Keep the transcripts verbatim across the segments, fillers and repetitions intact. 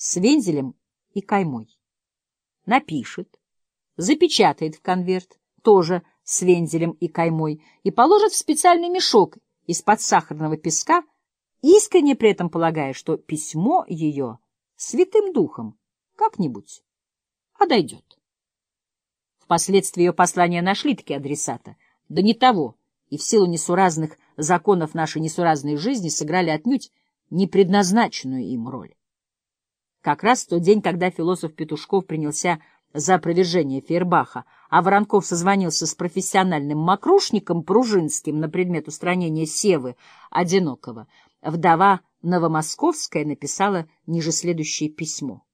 с вензелем и каймой. Напишет, запечатает в конверт, тоже с вензелем и каймой, и положит в специальный мешок из-под сахарного песка, искренне при этом полагая, что письмо ее святым духом как-нибудь подойдет. Впоследствии ее послания нашли-таки адресата, да не того, и в силу несуразных законов нашей несуразной жизни сыграли отнюдь не предназначенную им роль. Как раз в тот день, когда философ Петушков принялся за опровержение Фейербаха, а Воронков созвонился с профессиональным мокрушником Пружинским на предмет устранения Севы Одинокого, вдова Новомосковская написала ниже следующее письмо.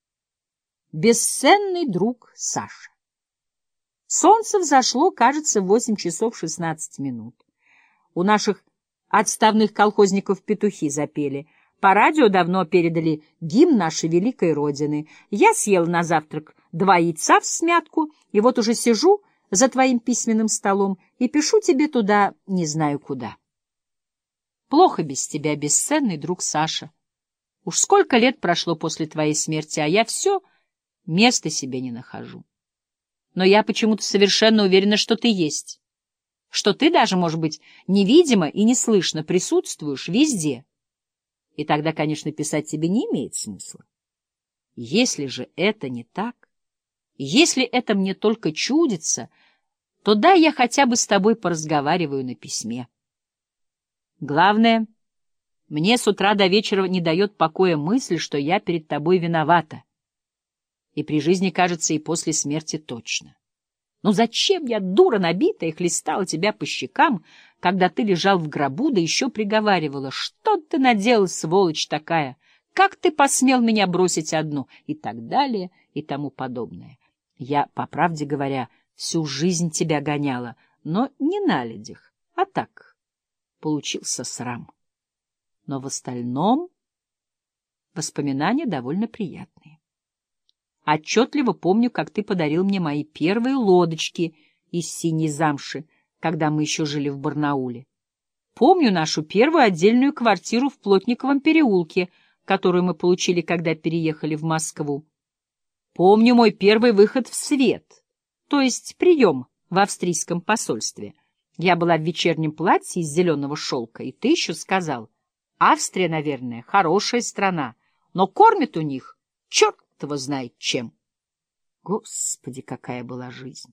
«Бесценный друг Саша. Солнце взошло, кажется, в восемь часов шестнадцать минут. У наших отставных колхозников петухи запели. По радио давно передали гимн нашей великой Родины. Я съел на завтрак два яйца в смятку, и вот уже сижу за твоим письменным столом и пишу тебе туда не знаю куда. Плохо без тебя, бесценный друг Саша. Уж сколько лет прошло после твоей смерти, а я все места себе не нахожу. Но я почему-то совершенно уверена, что ты есть, что ты даже, может быть, невидимо и неслышно присутствуешь везде. И тогда, конечно, писать тебе не имеет смысла. Если же это не так, если это мне только чудится, то дай я хотя бы с тобой поразговариваю на письме. Главное, мне с утра до вечера не дает покоя мысль, что я перед тобой виновата. И при жизни, кажется, и после смерти точно. Ну зачем я, дура набитая, хлестала тебя по щекам, когда ты лежал в гробу, да еще приговаривала, что ты наделал, сволочь такая, как ты посмел меня бросить одну, и так далее, и тому подобное. Я, по правде говоря, всю жизнь тебя гоняла, но не на людях, а так получился срам. Но в остальном воспоминания довольно приятные. Отчетливо помню, как ты подарил мне мои первые лодочки из синей замши, когда мы еще жили в Барнауле. Помню нашу первую отдельную квартиру в Плотниковом переулке, которую мы получили, когда переехали в Москву. Помню мой первый выход в свет, то есть прием в австрийском посольстве. Я была в вечернем платье из зеленого шелка, и ты еще сказал, Австрия, наверное, хорошая страна, но кормят у них черт его знает чем. Господи, какая была жизнь!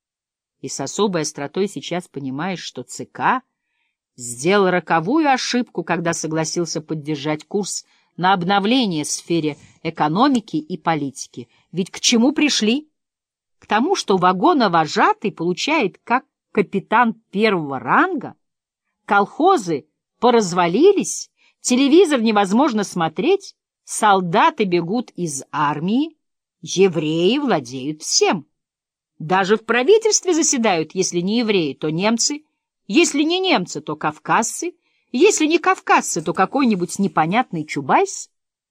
И с особой остротой сейчас понимаешь, что ЦК сделал роковую ошибку, когда согласился поддержать курс на обновление в сфере экономики и политики. Ведь к чему пришли? К тому, что вагоновожатый получает как капитан первого ранга, колхозы поразвалились, телевизор невозможно смотреть, солдаты бегут из армии, евреи владеют всем. Даже в правительстве заседают, если не евреи, то немцы, если не немцы, то кавказцы, если не кавказцы, то какой-нибудь непонятный чубайс.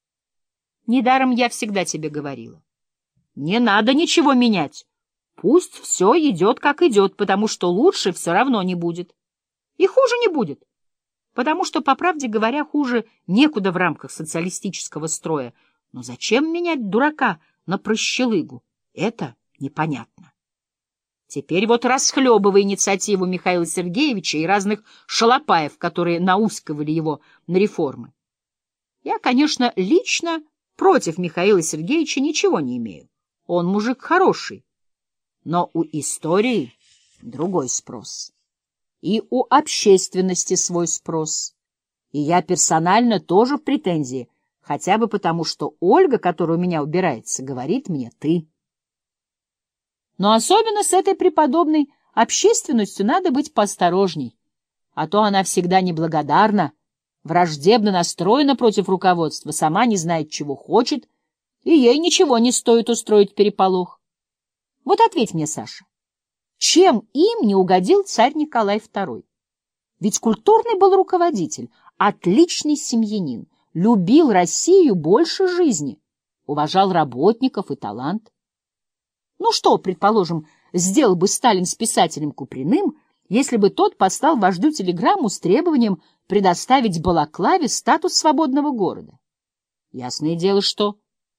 Недаром я всегда тебе говорила. Не надо ничего менять. Пусть все идет, как идет, потому что лучше все равно не будет. И хуже не будет. Потому что, по правде говоря, хуже некуда в рамках социалистического строя. Но зачем менять дурака на прощелыгу? Это непонятно. Теперь вот расхлебывай инициативу Михаила Сергеевича и разных шалопаев, которые наускивали его на реформы. Я, конечно, лично против Михаила Сергеевича ничего не имею. Он мужик хороший. Но у истории другой спрос. И у общественности свой спрос. И я персонально тоже в претензии, хотя бы потому, что Ольга, которая у меня убирается, говорит мне «ты». Но особенно с этой преподобной общественностью надо быть поосторожней, а то она всегда неблагодарна, враждебно настроена против руководства, сама не знает, чего хочет, и ей ничего не стоит устроить переполох. Вот ответь мне, Саша. Чем им не угодил царь Николай второй? Ведь культурный был руководитель, отличный семьянин, любил Россию больше жизни, уважал работников и талант. Ну что, предположим, сделал бы Сталин с писателем Куприным, если бы тот послал вождю телеграмму с требованием предоставить Балаклаве статус свободного города? Ясное дело, что